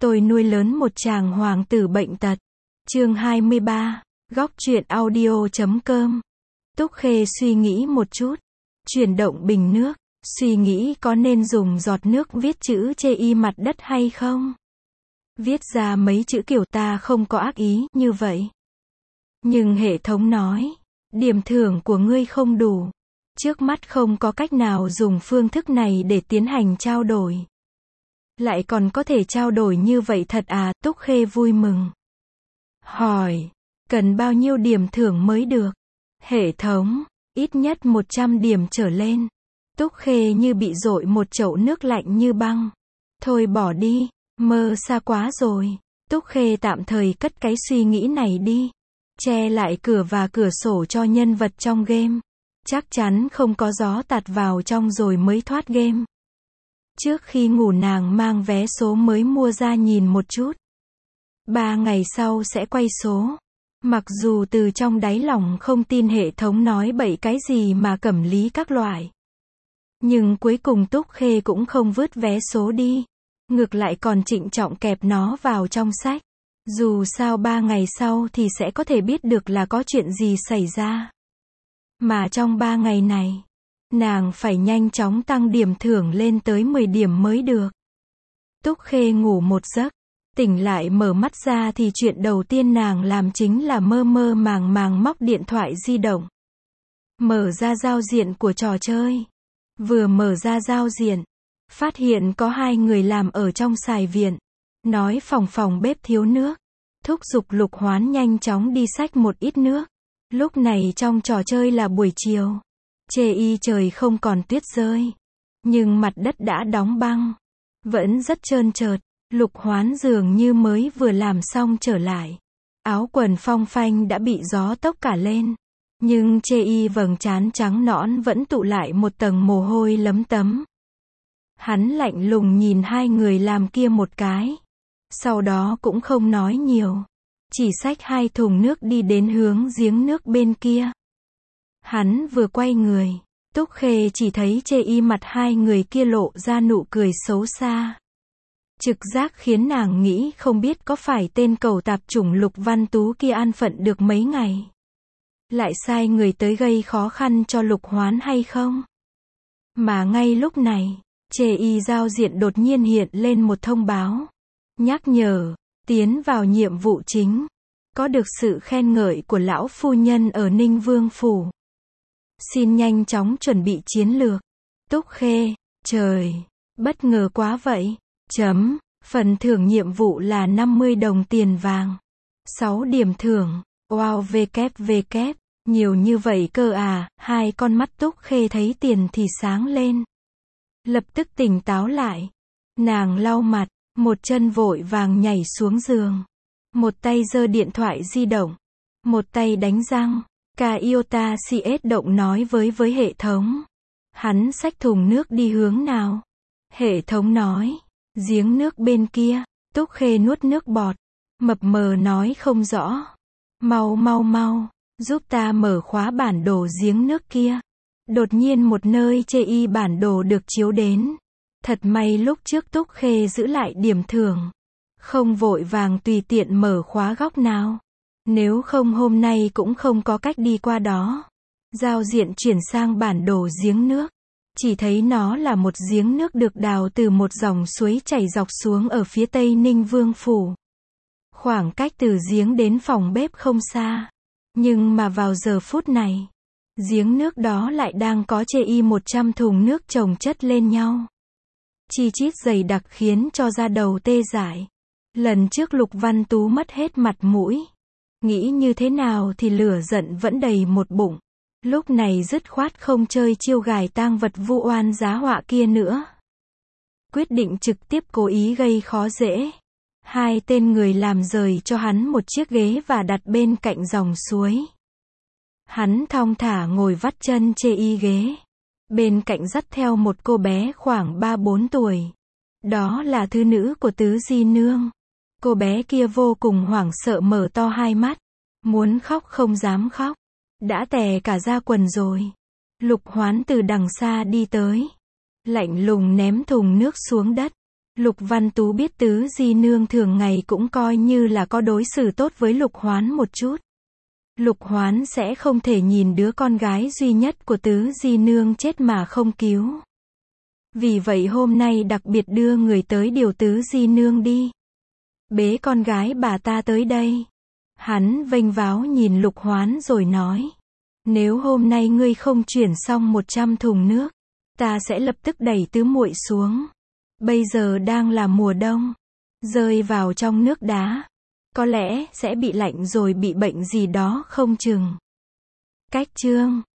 Tôi nuôi lớn một chàng hoàng tử bệnh tật. Chương 23, góc truyện audio.com. Túc Khê suy nghĩ một chút, chuyển động bình nước, suy nghĩ có nên dùng giọt nước viết chữ chê y mặt đất hay không. Viết ra mấy chữ kiểu ta không có ác ý như vậy. Nhưng hệ thống nói, điểm thưởng của ngươi không đủ. Trước mắt không có cách nào dùng phương thức này để tiến hành trao đổi. Lại còn có thể trao đổi như vậy thật à? Túc Khê vui mừng. Hỏi, cần bao nhiêu điểm thưởng mới được? Hệ thống, ít nhất 100 điểm trở lên. Túc Khê như bị dội một chậu nước lạnh như băng. Thôi bỏ đi, mơ xa quá rồi. Túc Khê tạm thời cất cái suy nghĩ này đi. Che lại cửa và cửa sổ cho nhân vật trong game. Chắc chắn không có gió tạt vào trong rồi mới thoát game. Trước khi ngủ nàng mang vé số mới mua ra nhìn một chút. 3 ngày sau sẽ quay số. Mặc dù từ trong đáy lòng không tin hệ thống nói bậy cái gì mà cẩm lý các loại. Nhưng cuối cùng Túc Khê cũng không vứt vé số đi. Ngược lại còn trịnh trọng kẹp nó vào trong sách. Dù sao 3 ngày sau thì sẽ có thể biết được là có chuyện gì xảy ra. Mà trong 3 ngày này, nàng phải nhanh chóng tăng điểm thưởng lên tới 10 điểm mới được. Túc Khê ngủ một giấc, tỉnh lại mở mắt ra thì chuyện đầu tiên nàng làm chính là mơ mơ màng màng móc điện thoại di động. Mở ra giao diện của trò chơi. Vừa mở ra giao diện, phát hiện có 2 người làm ở trong xài viện. Nói phòng bếp thiếu nước. Thúc giục Lục Hoán nhanh chóng đi xách một ít nước. Lúc này trong trò chơi là buổi chiều. Chê y trời không còn tuyết rơi. Nhưng mặt đất đã đóng băng. Vẫn rất trơn trượt. Lục Hoán dường như mới vừa làm xong trở lại. Áo quần phong phanh đã bị gió tốc cả lên. Nhưng chê y vầng trán trắng nõn vẫn tụ lại một tầng mồ hôi lấm tấm. Hắn lạnh lùng nhìn 2 người làm kia một cái. Sau đó cũng không nói nhiều. Chỉ xách 2 thùng nước đi đến hướng giếng nước bên kia. Hắn vừa quay người, Túc Khê chỉ thấy chê y mặt 2 người kia lộ ra nụ cười xấu xa. Trực giác khiến nàng nghĩ không biết có phải tên cẩu tạp chủng Lục Văn Tú kia an phận được mấy ngày. Lại sai người tới gây khó khăn cho Lục Hoán hay không? Mà ngay lúc này, chê y giao diện đột nhiên hiện lên một thông báo. Nhắc nhở, tiến vào nhiệm vụ chính. Có được sự khen ngợi của lão phu nhân ở Ninh Vương Phủ. Xin nhanh chóng chuẩn bị chiến lược. Túc Khê, trời, bất ngờ quá vậy. Phần thưởng nhiệm vụ là 50 đồng tiền vàng. 6 điểm thưởng. Wow vkvk, nhiều như vậy cơ à? 2 con mắt Túc Khê thấy tiền thì sáng lên. Lập tức tỉnh táo lại. Nàng lau mặt, một chân vội vàng nhảy xuống giường. Một tay giơ điện thoại di động. Một tay đánh răng. Ca Iota CS động nói với hệ thống. Hắn xách thùng nước đi hướng nào? Hệ thống nói, giếng nước bên kia. Túc Khê nuốt nước bọt. Mập mờ nói không rõ. Mau, giúp ta mở khóa bản đồ giếng nước kia. Đột nhiên một nơi chê y bản đồ được chiếu đến. Thật may lúc trước Túc Khê giữ lại điểm thưởng. Không vội vàng tùy tiện mở khóa góc nào. Nếu không hôm nay cũng không có cách đi qua đó. Giao diện chuyển sang bản đồ giếng nước. Chỉ thấy nó là một giếng nước được đào từ một dòng suối chảy dọc xuống ở phía tây Ninh Vương Phủ. Khoảng cách từ giếng đến phòng bếp không xa. Nhưng mà vào giờ phút này, giếng nước đó lại đang có chê y 100 thùng nước chồng chất lên nhau. Chi chít dày đặc khiến cho da đầu tê dại. Lần trước Lục Văn Tú mất hết mặt mũi. Nghĩ như thế nào thì lửa giận vẫn đầy một bụng. Lúc này dứt khoát không chơi chiêu gài tang vật vu oan giá họa kia nữa. Quyết định trực tiếp cố ý gây khó dễ. 2 tên người làm rời cho hắn một chiếc ghế và đặt bên cạnh dòng suối. Hắn thong thả ngồi vắt chân chê y ghế. Bên cạnh dắt theo một cô bé khoảng 3-4 tuổi. Đó là thư nữ của Tứ Di Nương. Cô bé kia vô cùng hoảng sợ mở to 2 mắt. Muốn khóc không dám khóc. Đã tè cả da quần rồi. Lục Hoán từ đằng xa đi tới. Lạnh lùng ném thùng nước xuống đất. Lục Văn Tú biết Tứ Di Nương thường ngày cũng coi như là có đối xử tốt với Lục Hoán một chút. Lục Hoán sẽ không thể nhìn đứa con gái duy nhất của Tứ Di Nương chết mà không cứu. Vì vậy hôm nay đặc biệt đưa người tới điều Tứ Di Nương đi. Bế con gái bà ta tới đây. Hắn vênh váo nhìn Lục Hoán rồi nói. Nếu hôm nay ngươi không chuyển xong 100 thùng nước, ta sẽ lập tức đẩy tứ muội xuống. Bây giờ đang là mùa đông. Rơi vào trong nước đá. Có lẽ sẽ bị lạnh rồi bị bệnh gì đó không chừng. Cách chương